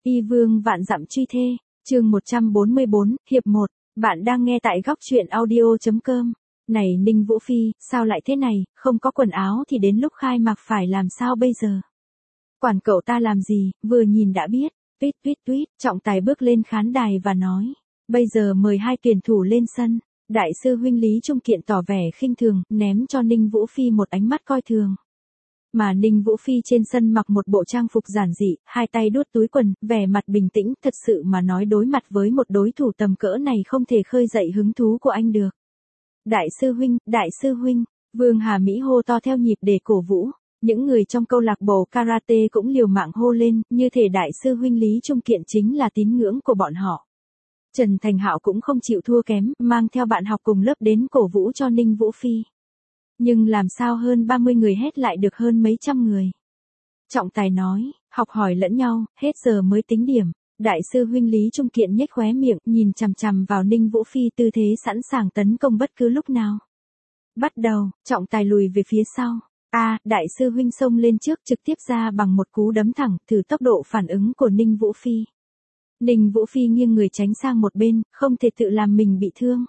Y vương vạn dặm truy thê, chương 144, hiệp 1, bạn đang nghe tại góc truyện audio.com. Này Ninh Vũ Phi, sao lại thế này, không có quần áo thì đến lúc khai mạc phải làm sao bây giờ? Quản cậu ta làm gì, vừa nhìn đã biết, tuyết tuyết tuyết, trọng tài bước lên khán đài và nói, bây giờ mời hai tuyển thủ lên sân. Đại sư huynh Lý Trung Kiện tỏ vẻ khinh thường, ném cho Ninh Vũ Phi một ánh mắt coi thường. Mà Ninh Vũ Phi trên sân mặc một bộ trang phục giản dị, hai tay đút túi quần, vẻ mặt bình tĩnh, thật sự mà nói đối mặt với một đối thủ tầm cỡ này không thể khơi dậy hứng thú của anh được. Đại sư huynh, Vương Hà Mỹ hô to theo nhịp để cổ vũ, những người trong câu lạc bộ karate cũng liều mạng hô lên, như thể đại sư huynh Lý Trung Kiện chính là tín ngưỡng của bọn họ. Trần Thành Hạo cũng không chịu thua kém, mang theo bạn học cùng lớp đến cổ vũ cho Ninh Vũ Phi. Nhưng làm sao hơn 30 người hét lại được hơn mấy trăm người. Trọng tài nói, học hỏi lẫn nhau, hết giờ mới tính điểm. Đại sư huynh Lý Trung Kiện nhếch khóe miệng, nhìn chằm chằm vào Ninh Vũ Phi tư thế sẵn sàng tấn công bất cứ lúc nào. Bắt đầu, trọng tài lùi về phía sau. Đại sư huynh xông lên trước trực tiếp ra bằng một cú đấm thẳng, thử tốc độ phản ứng của Ninh Vũ Phi. Ninh Vũ Phi nghiêng người tránh sang một bên, không thể tự làm mình bị thương.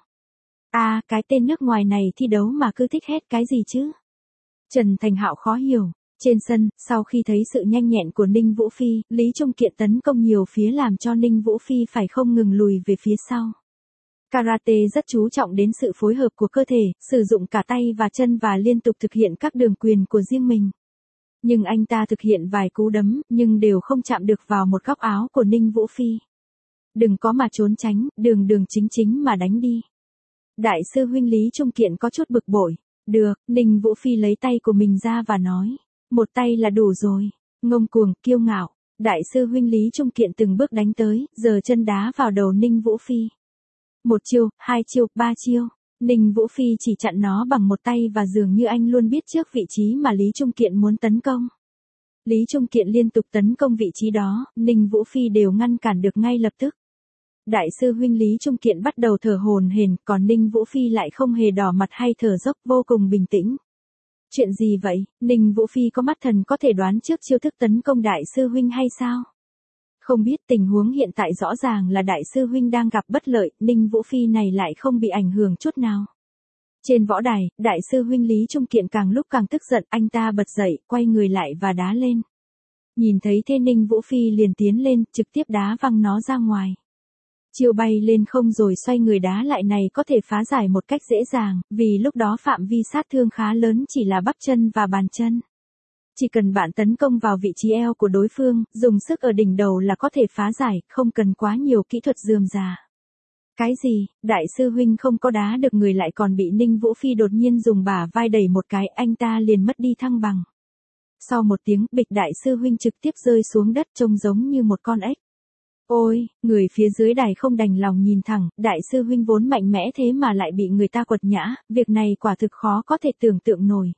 Cái tên nước ngoài này thi đấu mà cứ thích hét cái gì chứ? Trần Thành Hạo khó hiểu. Trên sân, sau khi thấy sự nhanh nhẹn của Ninh Vũ Phi, Lý Trung Kiện tấn công nhiều phía làm cho Ninh Vũ Phi phải không ngừng lùi về phía sau. Karate rất chú trọng đến sự phối hợp của cơ thể, sử dụng cả tay và chân và liên tục thực hiện các đường quyền của riêng mình. Nhưng anh ta thực hiện vài cú đấm, nhưng đều không chạm được vào một góc áo của Ninh Vũ Phi. Đừng có mà trốn tránh, đường chính mà đánh đi. Đại sư huynh Lý Trung Kiện có chút bực bội. Được, Ninh Vũ Phi lấy tay của mình ra và nói. Một tay là đủ rồi. Ngông cuồng, kiêu ngạo. Đại sư huynh Lý Trung Kiện từng bước đánh tới, giơ chân đá vào đầu Ninh Vũ Phi. Một chiêu, hai chiêu, ba chiêu. Ninh Vũ Phi chỉ chặn nó bằng một tay và dường như anh luôn biết trước vị trí mà Lý Trung Kiện muốn tấn công. Lý Trung Kiện liên tục tấn công vị trí đó, Ninh Vũ Phi đều ngăn cản được ngay lập tức. Đại sư huynh Lý Trung Kiện bắt đầu thở hổn hển, còn Ninh Vũ Phi lại không hề đỏ mặt hay thở dốc, vô cùng bình tĩnh. Chuyện gì vậy, Ninh Vũ Phi có mắt thần có thể đoán trước chiêu thức tấn công đại sư huynh hay sao? Không biết tình huống hiện tại rõ ràng là đại sư huynh đang gặp bất lợi, Ninh Vũ Phi này lại không bị ảnh hưởng chút nào. Trên võ đài, đại sư huynh Lý Trung Kiện càng lúc càng tức giận, anh ta bật dậy, quay người lại và đá lên. Nhìn thấy thế Ninh Vũ Phi liền tiến lên, trực tiếp đá văng nó ra ngoài. Chiêu bay lên không rồi xoay người đá lại này có thể phá giải một cách dễ dàng, vì lúc đó phạm vi sát thương khá lớn chỉ là bắp chân và bàn chân. Chỉ cần bạn tấn công vào vị trí eo của đối phương, dùng sức ở đỉnh đầu là có thể phá giải, không cần quá nhiều kỹ thuật rườm rà. Cái gì, đại sư huynh không có đá được người lại còn bị Ninh Vũ Phi đột nhiên dùng bả vai đẩy một cái, anh ta liền mất đi thăng bằng. Sau một tiếng, bịch đại sư huynh trực tiếp rơi xuống đất trông giống như một con ếch. Ôi, người phía dưới đài không đành lòng nhìn thẳng, đại sư huynh vốn mạnh mẽ thế mà lại bị người ta quật ngã, việc này quả thực khó có thể tưởng tượng nổi.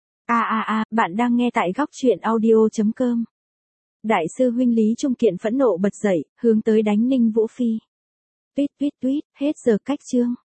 Bạn đang nghe tại góc truyện audio.com. Đại sư huynh Lý Trung Kiện phẫn nộ bật dậy, hướng tới đánh Ninh Vũ Phi. Tuyết tuyết tuyết, hết giờ cách chương.